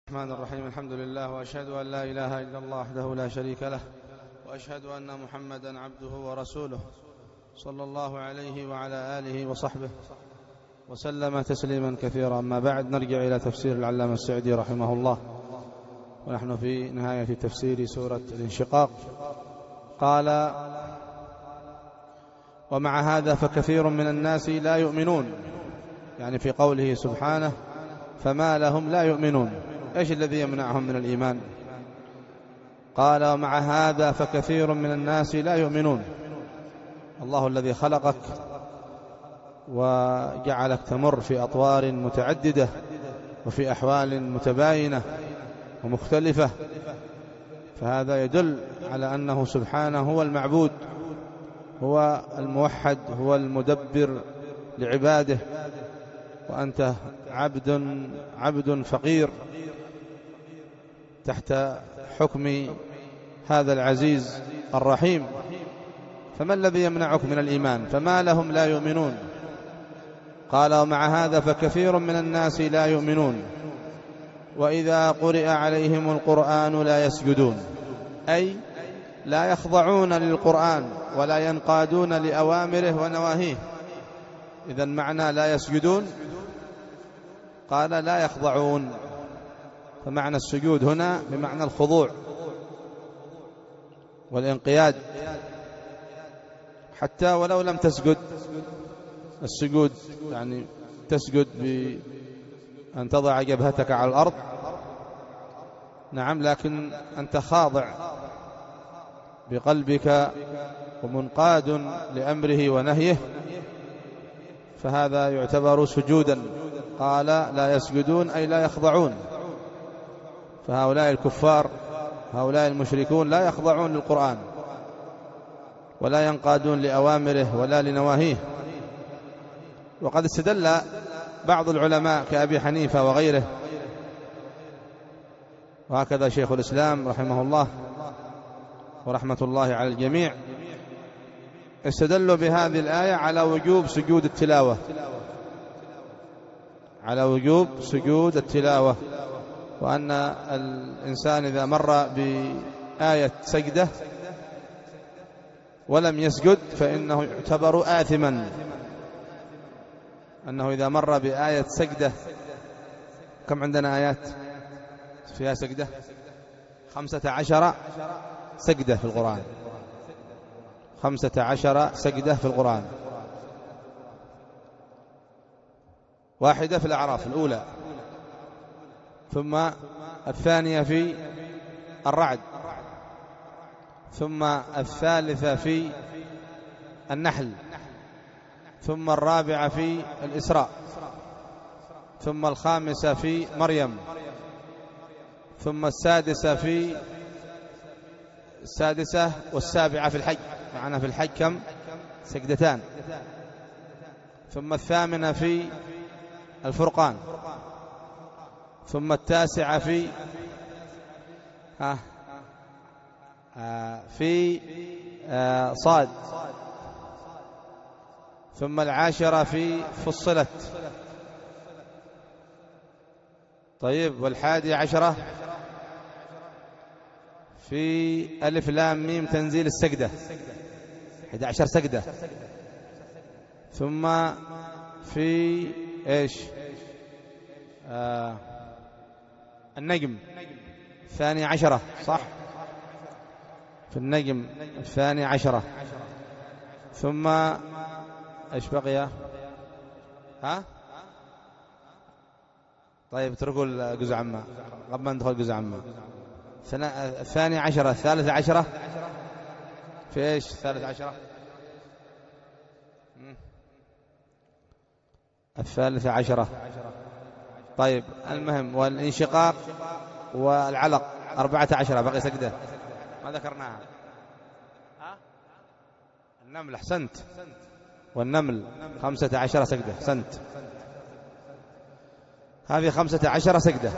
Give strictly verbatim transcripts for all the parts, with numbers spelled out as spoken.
الرحمن الرحيم. الحمد لله، وأشهد أن لا إله إلا الله وحده لا شريك له، وأشهد أن محمدا عبده ورسوله صلى الله عليه وعلى آله وصحبه وسلم تسليما كثيرا. أما بعد، نرجع إلى تفسير العلامة السعدي رحمه الله، ونحن في نهاية تفسير سورة الانشقاق. قال: ومع هذا فكثير من الناس لا يؤمنون، يعني في قوله سبحانه فما لهم لا يؤمنون، إيش الذي يمنعهم من الإيمان؟ قال: ومع هذا فكثير من الناس لا يؤمنون. الله الذي خلقك وجعلك تمر في أطوار متعددة وفي أحوال متباينة ومختلفة، فهذا يدل على أنه سبحانه هو المعبود، هو الموحد، هو المدبر لعباده، وأنت عبد عبد فقير تحت حكم هذا العزيز الرحيم. فما الذي يمنعك من الإيمان؟ فما لهم لا يؤمنون. قال: ومع هذا فكثير من الناس لا يؤمنون، وإذا قرئ عليهم القرآن لا يسجدون، أي لا يخضعون للقرآن ولا ينقادون لأوامره ونواهيه. إذن معنى لا يسجدون، قال لا يخضعون، فمعنى السجود هنا بمعنى الخضوع والانقياد، حتى ولو لم تسجد. السجود يعني تسجد بأن تضع جبهتك على الأرض، نعم، لكن أنت خاضع بقلبك ومنقاد لأمره ونهيه، فهذا يعتبر سجودا. قال لا يسجدون أي لا يخضعون، فهؤلاء الكفار، هؤلاء المشركون لا يخضعون للقرآن ولا ينقادون لأوامره ولا لنواهيه. وقد استدل بعض العلماء كأبي حنيفة وغيره، وهكذا شيخ الإسلام رحمه الله ورحمة الله على الجميع، استدلوا بهذه الآية على وجوب سجود التلاوة، على وجوب سجود التلاوة، وأن الإنسان إذا مر بآية سجدة ولم يسجد فإنه يعتبر آثما. أنه إذا مر بآية سجدة، كم عندنا آيات فيها سجدة؟ خمسة عشر سجدة في القرآن، خمسة عشر سجدة في القرآن، واحدة في الأعراف الأولى، ثم الثانية في الرعد، ثم الثالثة في النحل، ثم الرابعة في الإسراء، ثم الخامسة في مريم، ثم السادسة في السادسة والسابعة في الحج. معنا في الحج كم؟ سجدتان. ثم الثامنة في الفرقان، ثم التاسعة في ها آه في آه صاد، ثم العاشرة في فصلت. طيب، والحادي عشرة في ألف لام ميم تنزيل السجدة، أحد عشر سجدة. ثم في إيش آه النجم الثاني عشرة، صح، في النجم الثاني عشرة. ثم إيش بقي؟ ها طيب، اتركوا الجزء عما قبل ما ندخل الجزء عما. الثاني عشرة، الثالث عشرة في إيش؟ الثالث عشرة الثالث عشرة. طيب، المهم، والانشقاق والعلق أربعة عشرة، بقي سجدة ما ذكرناها. ها النمل، أحسنت، والنمل خمسة عشر سجدة، أحسنت، هذه خمسة عشر سجدة.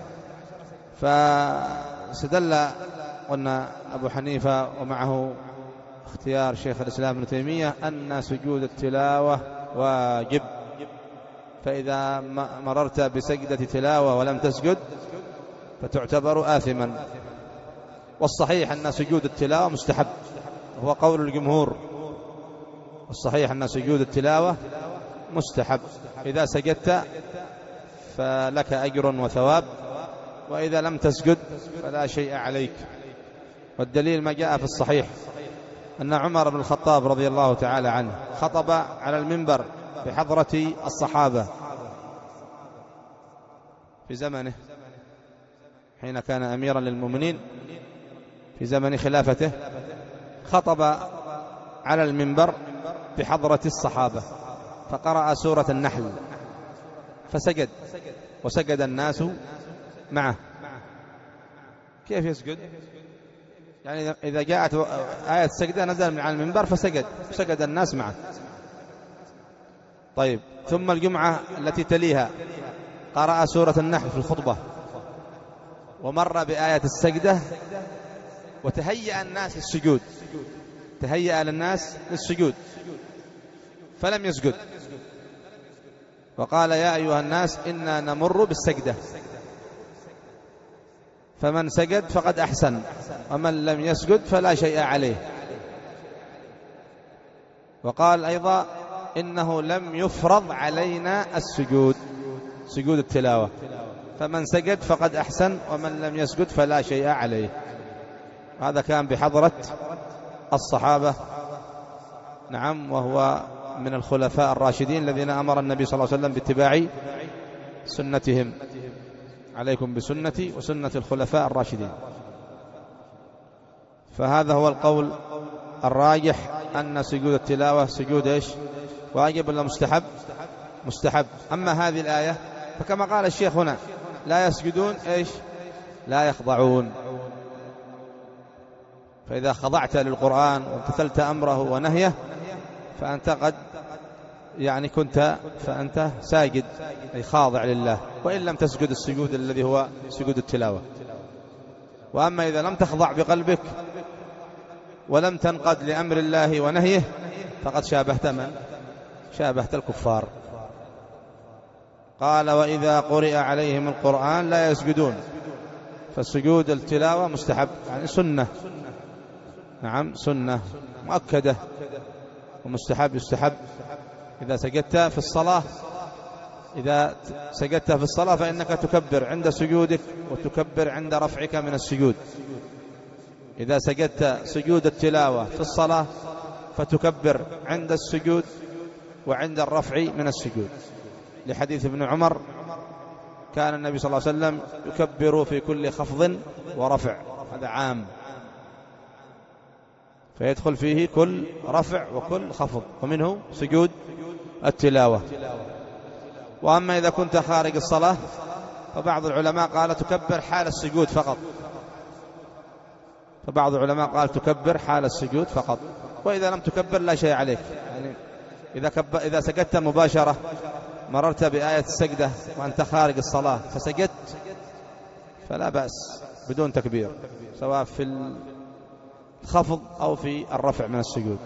فاستدل قلنا أبو حنيفة ومعه اختيار شيخ الإسلام ابن تيمية أن سجود التلاوة واجب، فإذا مررت بسجدة تلاوة ولم تسجد فتعتبر آثما. والصحيح أن سجود التلاوة مستحب، هو قول الجمهور. الصحيح أن سجود التلاوة مستحب، إذا سجدت فلك أجر وثواب، وإذا لم تسجد فلا شيء عليك. والدليل ما جاء في الصحيح أن عمر بن الخطاب رضي الله تعالى عنه خطب على المنبر بحضرة الصحابة في زمنه حين كان أميرا للمؤمنين في زمن خلافته، خطب على المنبر بحضرة الصحابة فقرأ سورة النحل فسجد، وسجد الناس معه. كيف يسجد؟ يعني إذا جاءت آية السجدة نزل من على المنبر فسجد، سجد الناس معه. طيب، ثم الجمعة التي تليها قرأ سورة النحل في الخطبة ومر بآية السجدة وتهيأ الناس للسجود، تهيأ للناس للسجود فلم يسجد، وقال يا أيها الناس إنا نمر بالسجدة، فمن سجد فقد أحسن، ومن لم يسجد فلا شيء عليه. وقال أيضا إنه لم يفرض علينا السجود، سجود التلاوة، فمن سجد فقد أحسن، ومن لم يسجد فلا شيء عليه. هذا كان بحضرة الصحابة، نعم، وهو من الخلفاء الراشدين الذين أمر النبي صلى الله عليه وسلم باتباع سنتهم. عليكم بسنتي وسنة الخلفاء الراشدين. فهذا هو القول الراجح أن سجود التلاوة سجود إيش؟ واجب ولا مستحب؟ مستحب. أما هذه الآية فكما قال الشيخ هنا لا يسجدون إيش؟ لا يخضعون. فإذا خضعت للقرآن وامتثلت أمره ونهيه فأنت قد يعني كنت فأنت ساجد أي خاضع لله، وإن لم تسجد السجود الذي هو سجود التلاوة. وأما إذا لم تخضع بقلبك ولم تنقد لأمر الله ونهيه فقد شابهت من؟ شابهت الكفار. قال وإذا قرئ عليهم القرآن لا يسجدون. فالسجود التلاوة مستحب، يعني سنة، نعم سنة مؤكدة ومستحب. يستحب إذا سجدت في الصلاة، إذا سجدت في الصلاة فإنك تكبر عند سجودك وتكبر عند رفعك من السجود. إذا سجدت سجود التلاوة في الصلاة فتكبر عند السجود وعند الرفع من السجود، لحديث ابن عمر كان النبي صلى الله عليه وسلم يكبر في كل خفض ورفع، هذا عام، فيدخل فيه كل رفع وكل خفض، ومنه سجود التلاوة. وأما إذا كنت خارج الصلاة فبعض العلماء قال تكبر حال السجود فقط، فبعض العلماء قال تكبر حال السجود فقط، وإذا لم تكبر لا شيء عليك. يعني إذا, كب... إذا سجدت مباشرة، مررت بآية السجدة وأنت خارج الصلاة فسجدت فلا بأس بدون تكبير، سواء في الخفض أو في الرفع من السجود.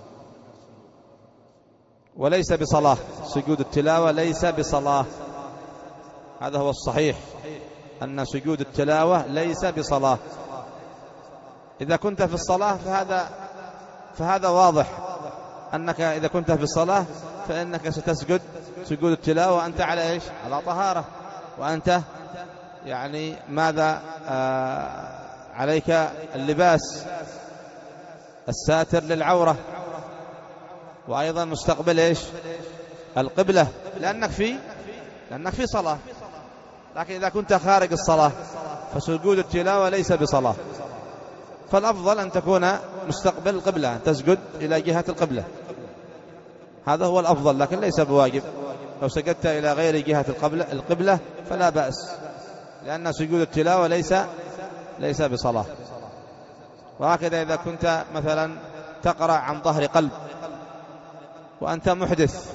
وليس بصلاة، سجود التلاوة ليس بصلاة، هذا هو الصحيح، أن سجود التلاوة ليس بصلاة. إذا كنت في الصلاة فهذا فهذا واضح أنك إذا كنت في الصلاة فإنك ستسجد سجود التلاوة وأنت على إيش؟ على طهارة، وأنت يعني ماذا آه عليك اللباس الساتر للعورة، وأيضا مستقبل إيش؟ القبلة، لأنك في لأنك في صلاة. لكن إذا كنت خارج الصلاة فسجود التلاوة ليس بصلاة، فالأفضل أن تكون مستقبل القبلة، تسجد إلى جهة القبلة، هذا هو الأفضل، لكن ليس بواجب. لو سجدت إلى غير جهة القبلة القبلة فلا بأس، لأن سجود التلاوة ليس ليس بصلاة. وهكذا إذا كنت مثلا تقرأ عن ظهر قلب وأنت محدث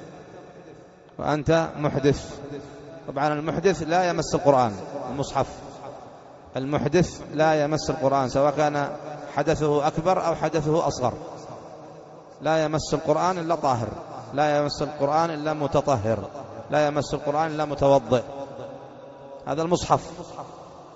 وأنت محدث طبعا المحدث لا يمس القرآن، المصحف، المحدث لا يمس القرآن سواء كان حدثه أكبر أو حدثه أصغر، لا يمس القرآن إلا طاهر، لا يمس القرآن إلا متطهر، لا يمس القرآن إلا متوضئ. هذا المصحف.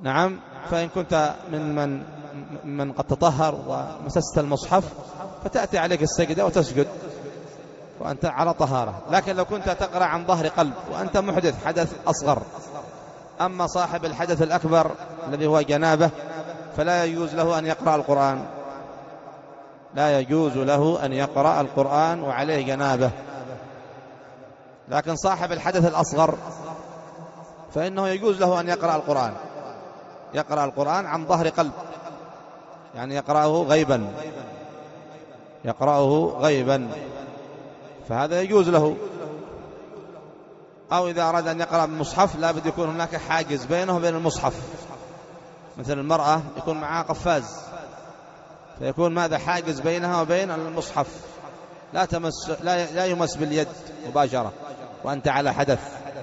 نعم. فإن كنت من من من قد تطهر ومسست المصحف فتأتي عليك السجدة وتسجد وأنت على طهارة. لكن لو كنت تقرأ عن ظهر قلب وأنت محدث حدث أصغر، أما صاحب الحدث الأكبر الذي هو جنابه فلا يجوز له أن يقرأ القرآن، لا يجوز له أن يقرأ القرآن وعليه جنابه. لكن صاحب الحدث الأصغر فإنه يجوز له أن يقرأ القرآن، يقرأ القرآن عن ظهر قلب، يعني يقرأه غيبا، يقرأه غيبا، فهذا يجوز له. أو إذا أراد أن يقرأ بالمصحف لا بد يكون هناك حاجز بينه وبين المصحف، مثل المرأة يكون معها قفاز فيكون ماذا حاجز بينها وبين المصحف، لا تمس لا, لا يمس باليد مباشرة وأنت على حدث.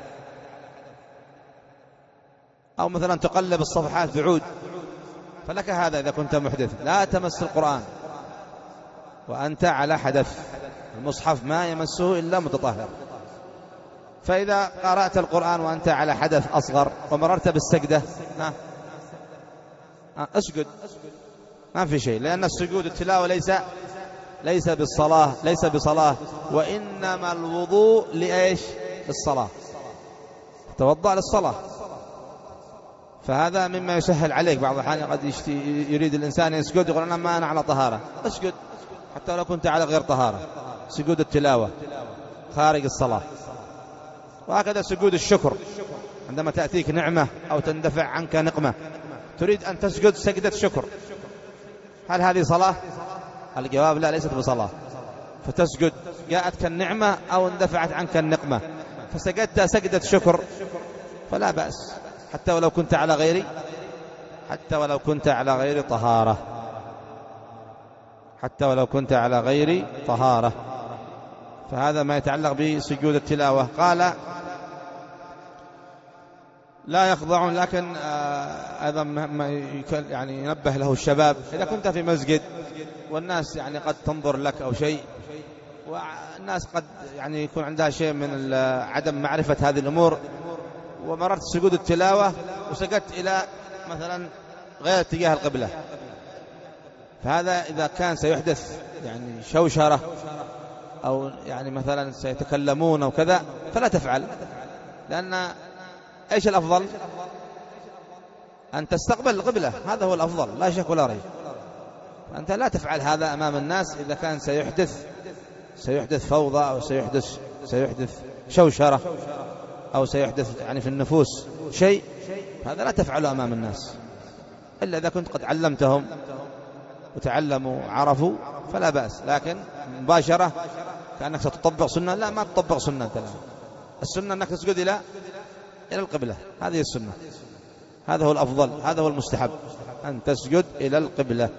أو مثلا تقلب الصفحات بعود فلك هذا إذا كنت محدث، لا تمس القرآن وأنت على حدث، المصحف ما يمسه إلا متطهر. فإذا قرأت القرآن وأنت على حدث أصغر ومررت بالسجدة اسجد، ما في شيء، لأن السجود التلاوة ليس ليس بالصلاة، ليس بصلاة، وإنما الوضوء لإيش؟ للصلاة، توضأ للصلاة. فهذا مما يسهل عليك. بعض الأحيان قد يريد الإنسان يسجد يقول أنا ما أنا على طهارة، اسجد حتى لو كنت على غير طهارة، سجود التلاوة خارج الصلاة. وهكذا سجود الشكر، عندما تأتيك نعمة أو تندفع عنك نقمة تريد أن تسجد سجدة شكر، هل هذه صلاة؟ الجواب لا، ليست بصلاة. فتسجد، جاءتك النعمة أو اندفعت عنك النقمة فسجدت سجدة شكر فلا بأس، حتى ولو كنت على غير حتى ولو كنت على غير طهارة حتى ولو كنت على غير طهارة. فهذا ما يتعلق بسجود التلاوة. قال لا يخضعون، لكن أيضا ما يعني ينبه له الشباب، إذا كنت في مسجد والناس يعني قد تنظر لك أو شيء، والناس قد يعني يكون عندها شيء من عدم معرفة هذه الأمور، ومررت سجود التلاوة وسجدت إلى مثلا غير اتجاه القبلة، فهذا إذا كان سيحدث يعني شوشرة أو يعني مثلا سيتكلمون أو كذا فلا تفعل، لأن إيش الأفضل؟ أن تستقبل القبلة، هذا هو الأفضل لا شك ولا ريب. أنت لا تفعل هذا أمام الناس إذا كان سيحدث سيحدث فوضى أو سيحدث سيحدث شوشرة أو سيحدث يعني في النفوس شيء، هذا لا تفعله أمام الناس، إلا إذا كنت قد علمتهم وتعلموا عرفوا فلا بأس. لكن مباشرة كأنك ستطبق سنة، لا، ما تطبق سنة أنت، لا. السنة أنك تسجد إلى إلى القبلة، هذه السنة، هذا هو الأفضل، هذا هو المستحب، أن تسجد إلى القبلة.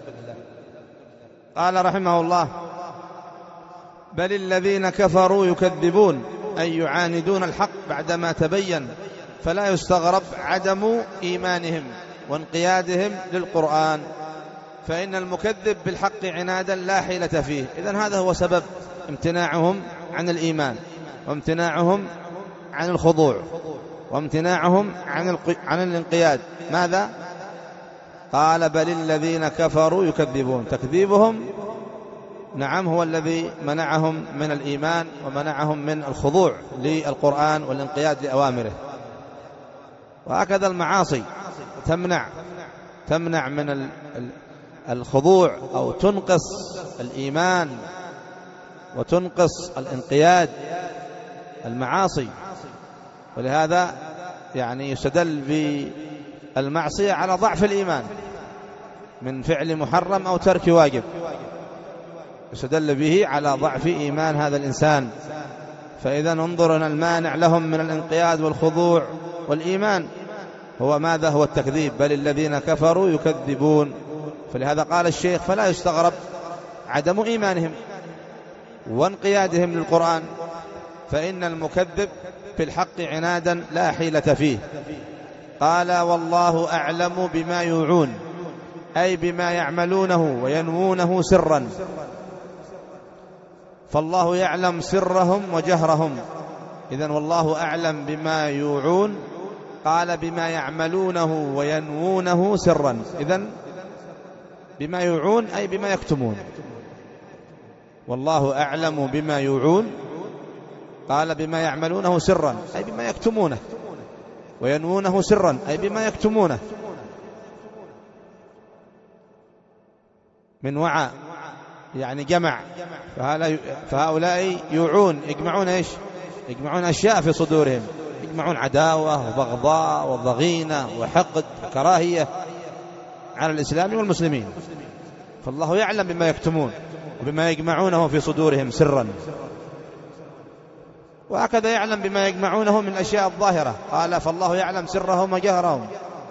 قال رحمه الله: بل الذين كفروا يكذبون، أي يعاندون الحق بعدما تبين، فلا يستغرب عدم إيمانهم وانقيادهم للقرآن، فإن المكذب بالحق عنادا لا حيلة فيه. إذن هذا هو سبب امتناعهم عن الإيمان، وامتناعهم عن الخضوع، وامتناعهم عن عن الانقياد. ماذا؟ قال: بل الذين كفروا يكذبون، تكذيبهم نعم هو الذي منعهم من الإيمان ومنعهم من الخضوع للقرآن والانقياد لأوامره. وهكذا المعاصي تمنع تمنع من الخضوع أو تنقص الإيمان وتنقص الانقياد، المعاصي. ولهذا يعني يستدل بالمعصية على ضعف الإيمان من فعل محرم أو ترك واجب، يستدل به على ضعف إيمان هذا الإنسان. فإذا انظر أن المانع لهم من الانقياد والخضوع والإيمان هو ماذا؟ هو التكذيب. بل الذين كفروا يكذبون. فلهذا قال الشيخ: فلا يستغرب عدم إيمانهم وانقيادهم للقرآن، فإن المكذب في الحق عنادا لا حيلة فيه. قال: والله أعلم بما يوعون، أي بما يعملونه وينوونه سرا، فالله يعلم سرهم وجهرهم. إذن والله أعلم بما يوعون قال بما يعملونه وينوونه سرا. إذن بما يوعون أي بما يكتمون، والله أعلم بما يوعون. قال بما يعملونه سرا أي بما يكتمونه، وينوونه سرا أي بما يكتمونه. من وعى يعني جمع، فهؤلاء يوعون، يجمعون إيش؟ يجمعون أشياء في صدورهم، يجمعون عداوة وبغضاء وضغينة وحقد وكراهية على الإسلام والمسلمين. فالله يعلم بما يكتمون وبما يجمعونه في صدورهم سرا، وهكذا يعلم بما يجمعونه من الأشياء الظاهرة. قال فالله يعلم سرهم وجهرهم،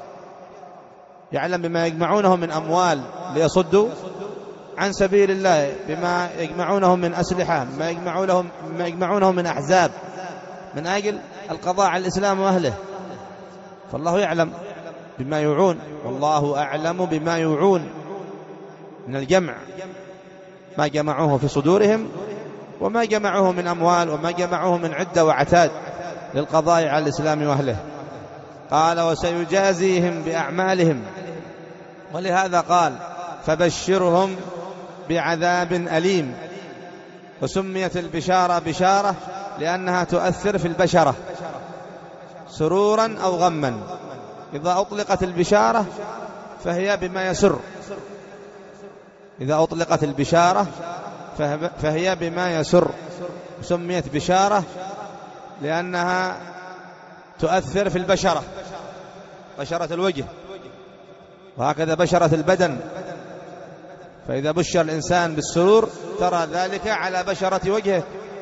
يعلم بما يجمعونه من أموال ليصدوا عن سبيل الله، بما يجمعونه من أسلحة، بما يجمعونه, بما يجمعونه من أحزاب من أجل القضاء على الإسلام وأهله. فالله يعلم بما يوعون، والله أعلم بما يوعون من الجمع، ما جمعوه في صدورهم وما جمعوه من أموال وما جمعوه من عدة وعتاد للقضاء على الإسلام وأهله. قال وسيجازيهم بأعمالهم، ولهذا قال فبشرهم بعذاب أليم. وسميت البشارة بشارة لأنها تؤثر في البشرة سرورا أو غما. إذا أطلقت البشارة فهي بما يسر، إذا أطلقت البشارة فهي بما يسر. سميت بشارة لأنها تؤثر في البشرة، بشرة الوجه، وهكذا بشرة البدن. فإذا بشر الإنسان بالسرور ترى ذلك على بشرة وجهه،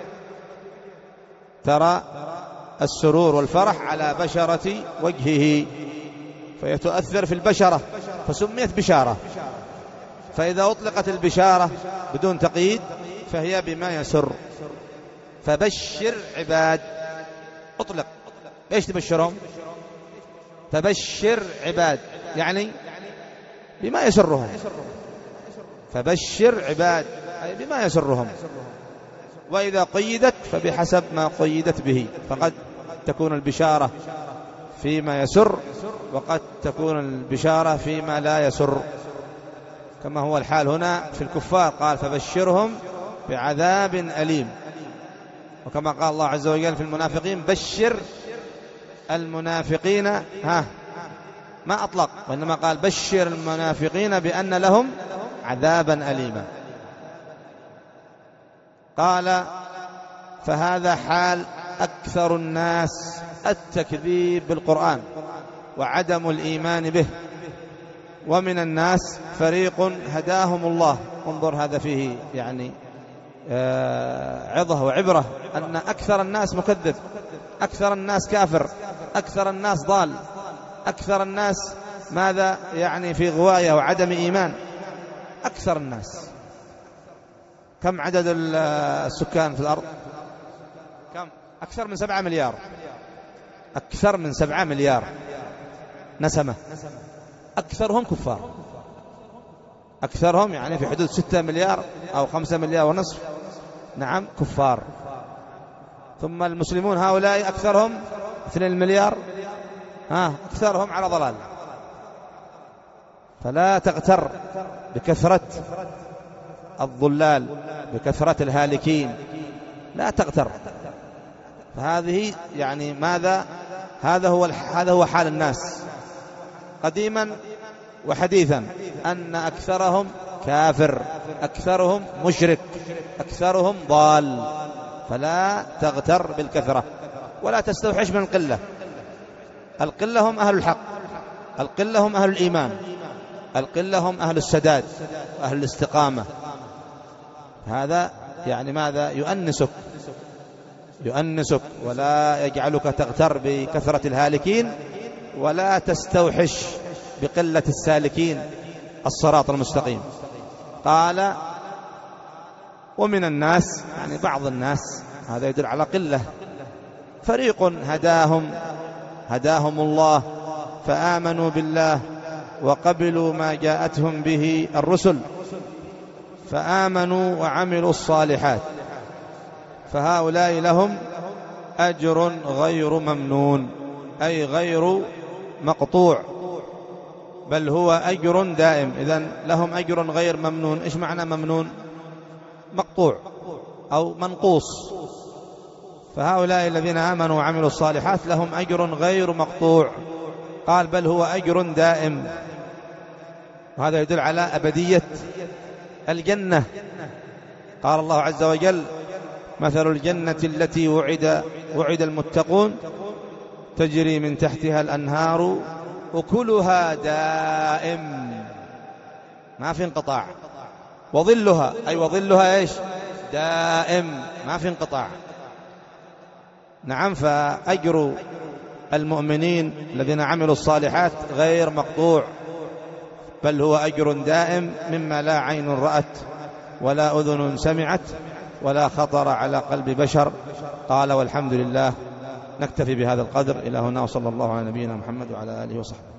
ترى السرور والفرح على بشرة وجهه، فهي تؤثر في البشرة فسميت بشارة. فإذا أطلقت البشارة بدون تقييد فهي بما يسر. فبشر عباد، أطلق، إيش تبشرهم؟ فبشر عباد يعني بما يسرهم، فبشر عباد أي بما يسرهم. وإذا قيدت فبحسب ما قيدت به، فقد تكون البشارة فيما يسر وقد تكون البشارة فيما لا يسر، كما هو الحال هنا في الكفار. قال فبشرهم بعذاب أليم، وكما قال الله عز وجل في المنافقين بشر المنافقين، ها ما أطلق، وإنما قال بشر المنافقين بأن لهم عذابا أليما. قال فهذا حال أكثر الناس التكذيب بالقرآن وعدم الإيمان به، ومن الناس فريق هداهم الله. انظر هذا فيه يعني عظة وعبرة، أن أكثر الناس مكذب، أكثر الناس كافر، أكثر الناس ضال، أكثر الناس ماذا يعني في غواية وعدم إيمان. أكثر الناس، كم عدد السكان في الأرض؟ كم؟ أكثر من سبعة مليار، أكثر من سبعة مليار نسمة، أكثرهم كفار، أكثرهم يعني في حدود ستة مليار أو خمسة مليار ونصف، نعم كفار. ثم المسلمون هؤلاء أكثرهم اثنين مليار، ها أكثرهم على ضلال. فلا تغتر بكثرة الضلال، بكثرة الهالكين، لا تغتر. فهذه يعني ماذا؟ هذا هو هذا هو حال الناس قديما وحديثا، أن أكثرهم كافر، أكثرهم مشرك، أكثرهم ضال. فلا تغتر بالكثرة ولا تستوحش من القلة. القلة هم أهل الحق، القلة هم أهل الإيمان، القلة هم أهل السداد وأهل الاستقامة. هذا يعني ماذا؟ يؤنسك، يؤنسك ولا يجعلك تغتر بكثرة الهالكين، ولا تستوحش بقلة السالكين الصراط المستقيم. قال ومن الناس يعني بعض الناس، هذا يدل على قلة. فريق هداهم هداهم الله فآمنوا بالله وقبلوا ما جاءتهم به الرسل، فآمنوا وعملوا الصالحات، فهؤلاء لهم أجر غير ممنون. أي غير مقطوع، بل هو أجر دائم. إذن لهم أجر غير ممنون. إيش معنى ممنون؟ مقطوع أو منقوص. فهؤلاء الذين آمنوا وعملوا الصالحات لهم أجر غير مقطوع. قال بل هو أجر دائم، وهذا يدل على أبدية الجنة. قال الله عز وجل مثل الجنة التي وعد وعد المتقون تجري من تحتها الأنهار أكلها دائم ما في انقطاع، وظلها أي وظلها إيش؟ دائم ما في انقطاع. نعم، فأجر المؤمنين الذين عملوا الصالحات غير مقطوع، بل هو أجر دائم مما لا عين رأت ولا أذن سمعت ولا خطر على قلب بشر. قال والحمد لله. نكتفي بهذا القدر. إلى هنا، وصلى الله على نبينا محمد وعلى آله وصحبه.